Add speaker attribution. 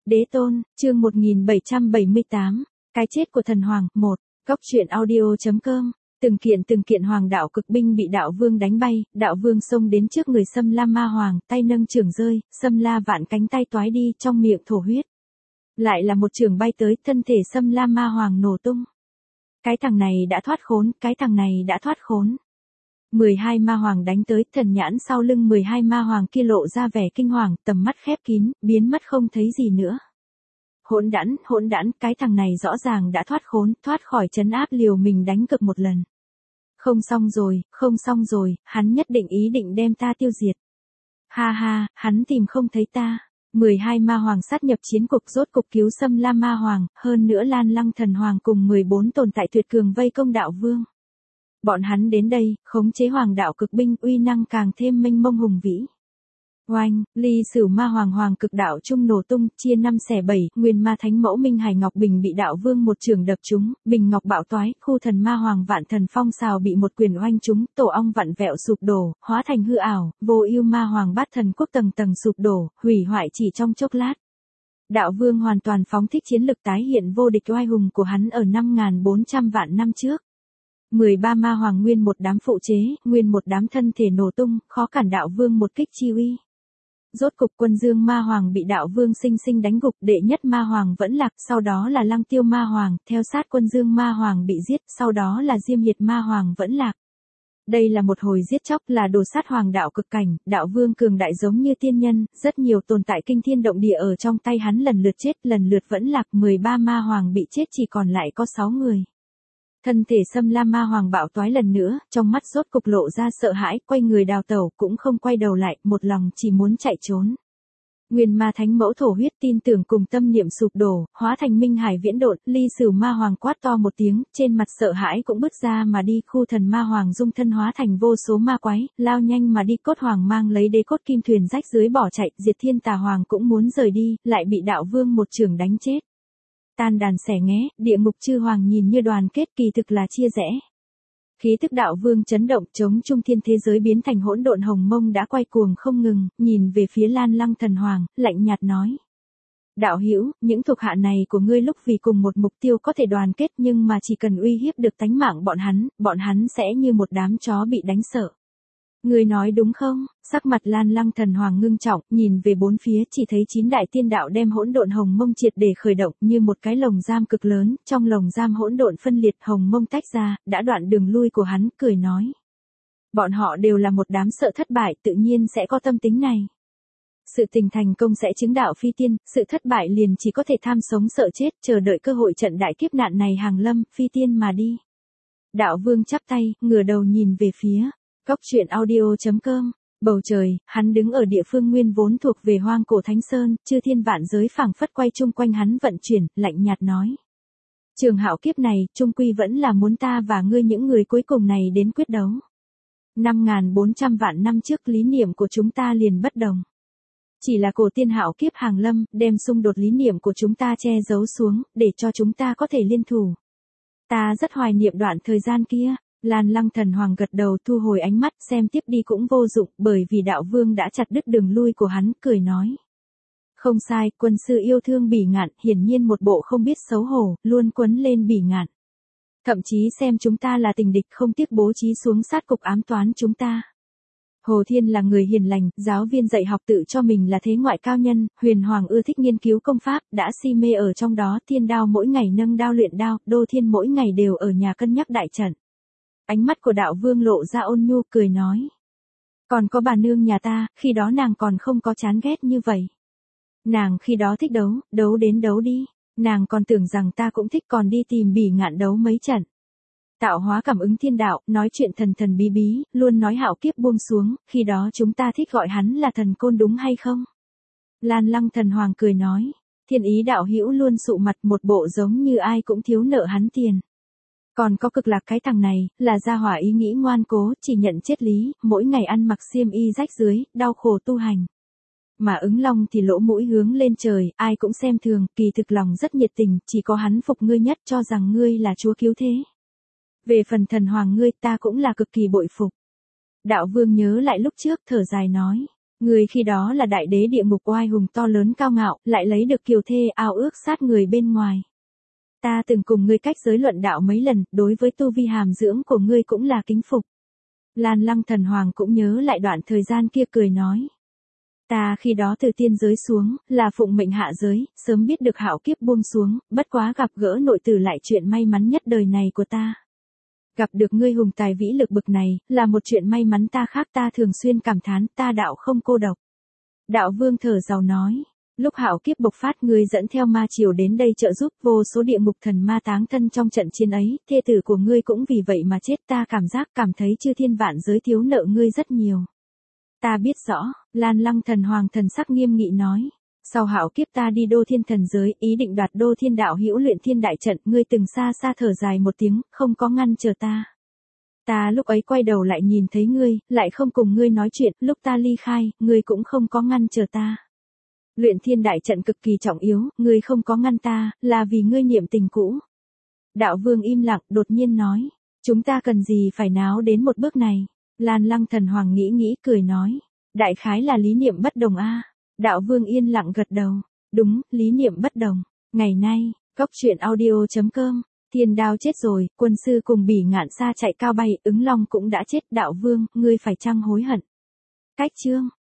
Speaker 1: Đế tôn, chương 1778, cái chết của thần hoàng, 1, góc truyện audio.com. Từng kiện hoàng đạo cực binh bị đạo vương đánh bay, đạo vương xông đến trước người Xâm La Ma Hoàng, tay nâng chưởng rơi, Xâm La vạn cánh tay toái đi, trong miệng thổ huyết. Lại là một chưởng bay tới, thân thể Xâm La Ma Hoàng nổ tung. Cái thằng này đã thoát khốn, cái thằng này đã thoát khốn. 12 ma hoàng đánh tới, thần nhãn sau lưng 12 ma hoàng kia lộ ra vẻ kinh hoàng, tầm mắt khép kín, biến mất không thấy gì nữa. Hỗn đản, cái thằng này rõ ràng đã thoát khốn, thoát khỏi trấn áp, liều mình đánh cực một lần. Không xong rồi, hắn nhất định ý định đem ta tiêu diệt. Ha ha, hắn tìm không thấy ta. 12 ma hoàng sát nhập chiến cục, rốt cục cứu Xâm La Ma Hoàng, hơn nữa Lan Lăng Thần Hoàng cùng 14 tồn tại tuyệt cường vây công đạo vương. Bọn hắn đến đây, khống chế hoàng đạo cực binh, uy năng càng thêm mênh mông hùng vĩ. Oanh, ly sử ma hoàng cực đạo trung nổ tung, chia 5 xẻ 7, nguyên ma thánh mẫu Minh Hải Ngọc Bình bị đạo vương một trường đập trúng, bình ngọc bạo toái, khu thần ma hoàng vạn thần phong xào bị một quyền oanh trúng, tổ ong vặn vẹo sụp đổ, hóa thành hư ảo, vô ưu ma hoàng bát thần quốc tầng tầng sụp đổ, hủy hoại chỉ trong chốc lát. Đạo vương hoàn toàn phóng thích chiến lực tái hiện vô địch oai hùng của hắn ở 5.400 vạn năm trước. 13 ma hoàng nguyên một đám phụ chế, nguyên một đám thân thể nổ tung, khó cản đạo vương một kích chi uy. Rốt cục Quân Dương ma hoàng bị đạo vương sinh sinh đánh gục, đệ nhất ma hoàng vẫn lạc, sau đó là Lăng Tiêu ma hoàng, theo sát Quân Dương ma hoàng bị giết, sau đó là Diêm Hiệt ma hoàng vẫn lạc. Đây là một hồi giết chóc, là đồ sát hoàng đạo cực cảnh, đạo vương cường đại giống như tiên nhân, rất nhiều tồn tại kinh thiên động địa ở trong tay hắn lần lượt chết, lần lượt vẫn lạc, 13 ma hoàng bị chết chỉ còn lại có 6 người. Thân thể Xâm La Ma Hoàng bạo toái lần nữa, trong mắt rốt cục lộ ra sợ hãi, quay người đào tẩu, cũng không quay đầu lại, một lòng chỉ muốn chạy trốn. Nguyên ma thánh mẫu thổ huyết, tin tưởng cùng tâm niệm sụp đổ, hóa thành minh hải viễn độn, ly sử ma hoàng quát to một tiếng, trên mặt sợ hãi cũng bứt ra mà đi, khu thần ma hoàng dung thân hóa thành vô số ma quái, lao nhanh mà đi, cốt hoàng mang lấy đế cốt kim thuyền rách dưới bỏ chạy, diệt thiên tà hoàng cũng muốn rời đi, lại bị đạo vương một chưởng đánh chết. Tan đàn xẻ nghé, địa ngục chư hoàng nhìn như đoàn kết, kỳ thực là chia rẽ. Khí tức đạo vương chấn động, chống trung thiên thế giới biến thành hỗn độn, hồng mông đã quay cuồng không ngừng, nhìn về phía Lan Lăng Thần Hoàng, lạnh nhạt nói: Đạo hữu, những thuộc hạ này của ngươi lúc vì cùng một mục tiêu có thể đoàn kết, nhưng mà chỉ cần uy hiếp được tánh mạng bọn hắn sẽ như một đám chó bị đánh sợ. Ngươi nói đúng không? Sắc mặt Lan Lăng Thần Hoàng ngưng trọng, nhìn về bốn phía, chỉ thấy 9 đại tiên đạo đem hỗn độn hồng mông triệt để khởi động, như một cái lồng giam cực lớn, trong lồng giam hỗn độn phân liệt, hồng mông tách ra, đã đoạn đường lui của hắn, cười nói: Bọn họ đều là một đám sợ thất bại, tự nhiên sẽ có tâm tính này. Sự tình thành công sẽ chứng đạo phi tiên, sự thất bại liền chỉ có thể tham sống sợ chết, chờ đợi cơ hội trận đại kiếp nạn này hàng lâm, phi tiên mà đi. Đạo vương chắp tay, ngửa đầu nhìn về phía góc truyện audio.com. Bầu trời, hắn đứng ở địa phương nguyên vốn thuộc về hoang cổ Thánh Sơn, chư thiên vạn giới phảng phất quay chung quanh hắn vận chuyển, lạnh nhạt nói: Trường hạo kiếp này, chung quy vẫn là muốn ta và ngươi những người cuối cùng này đến quyết đấu. 5.400 vạn năm trước lý niệm của chúng ta liền bất đồng. Chỉ là cổ tiên hạo kiếp hàng lâm, đem xung đột lý niệm của chúng ta che giấu xuống, để cho chúng ta có thể liên thủ. Ta rất hoài niệm đoạn thời gian kia. Lan Lăng Thần Hoàng gật đầu, thu hồi ánh mắt, xem tiếp đi cũng vô dụng, bởi vì đạo vương đã chặt đứt đường lui của hắn, cười nói: Không sai, quân sư yêu thương Bỉ Ngạn, hiển nhiên một bộ không biết xấu hổ, luôn quấn lên Bỉ Ngạn. Thậm chí xem chúng ta là tình địch, không tiếc bố trí xuống sát cục ám toán chúng ta. Hồ Thiên là người hiền lành, giáo viên dạy học tự cho mình là thế ngoại cao nhân, Huyền Hoàng ưa thích nghiên cứu công pháp, đã si mê ở trong đó, Thiên Đao mỗi ngày nâng đao luyện đao, Đô Thiên mỗi ngày đều ở nhà cân nhắc đại trận. Ánh mắt của đạo vương lộ ra ôn nhu, cười nói: Còn có bà nương nhà ta, khi đó nàng còn không có chán ghét như vậy. Nàng khi đó thích đấu, đấu đến đấu đi, nàng còn tưởng rằng ta cũng thích, còn đi tìm Bỉ Ngạn đấu mấy trận. Tạo hóa cảm ứng thiên đạo, nói chuyện thần thần bí bí, luôn nói hạo kiếp buông xuống, khi đó chúng ta thích gọi hắn là thần côn đúng hay không? Lan Lăng Thần Hoàng cười nói: Thiên ý đạo hữu luôn sụ mặt, một bộ giống như ai cũng thiếu nợ hắn tiền. Còn có Cực Lạc cái thằng này, là gia hỏa ý nghĩ ngoan cố, chỉ nhận chết lý, mỗi ngày ăn mặc xiêm y rách dưới, đau khổ tu hành. Mà Ứng Long thì lỗ mũi hướng lên trời, ai cũng xem thường, kỳ thực lòng rất nhiệt tình, chỉ có hắn phục ngươi nhất, cho rằng ngươi là chúa cứu thế. Về phần thần hoàng ngươi, ta cũng là cực kỳ bội phục. Đạo vương nhớ lại lúc trước, thở dài nói: Người khi đó là đại đế địa ngục oai hùng to lớn cao ngạo, lại lấy được kiều thê ao ước sát người bên ngoài. Ta từng cùng ngươi cách giới luận đạo mấy lần, đối với tu vi hàm dưỡng của ngươi cũng là kính phục. Lan Lăng Thần Hoàng cũng nhớ lại đoạn thời gian kia cười nói. Ta khi đó từ tiên giới xuống, là phụng mệnh hạ giới, sớm biết được hạo kiếp buông xuống, bất quá gặp gỡ nội tử lại chuyện may mắn nhất đời này của ta. Gặp được ngươi hùng tài vĩ lực bực này, là một chuyện may mắn ta khác, ta thường xuyên cảm thán ta đạo không cô độc. Đạo vương thở dài nói, lúc hạo kiếp bộc phát ngươi dẫn theo ma triều đến đây trợ giúp, vô số địa ngục thần ma táng thân trong trận chiến ấy, thê tử của ngươi cũng vì vậy mà chết, ta cảm thấy chư thiên vạn giới thiếu nợ ngươi rất nhiều. Ta biết rõ, Lan Lăng Thần Hoàng thần sắc nghiêm nghị nói. Sau hạo kiếp ta đi đô thiên thần giới, ý định đoạt đô thiên đạo hữu luyện thiên đại trận, ngươi từng xa xa thở dài một tiếng, không có ngăn chờ ta. Ta lúc ấy quay đầu lại nhìn thấy ngươi, lại không cùng ngươi nói chuyện, lúc ta ly khai, ngươi cũng không có ngăn chờ ta. Luyện thiên đại trận cực kỳ trọng yếu, ngươi không có ngăn ta, là vì ngươi niệm tình cũ. Đạo vương im lặng, đột nhiên nói, chúng ta cần gì phải náo đến một bước này. Lan Lăng Thần Hoàng nghĩ cười nói, đại khái là lý niệm bất đồng a. Đạo vương yên lặng gật đầu, đúng, lý niệm bất đồng. Ngày nay, goctruyện.audio.com, Thiên Đao chết rồi, quân sư cùng Bỉ Ngạn Sa chạy cao bay, Ứng Long cũng đã chết, đạo vương, ngươi phải chăng hối hận? Cách chương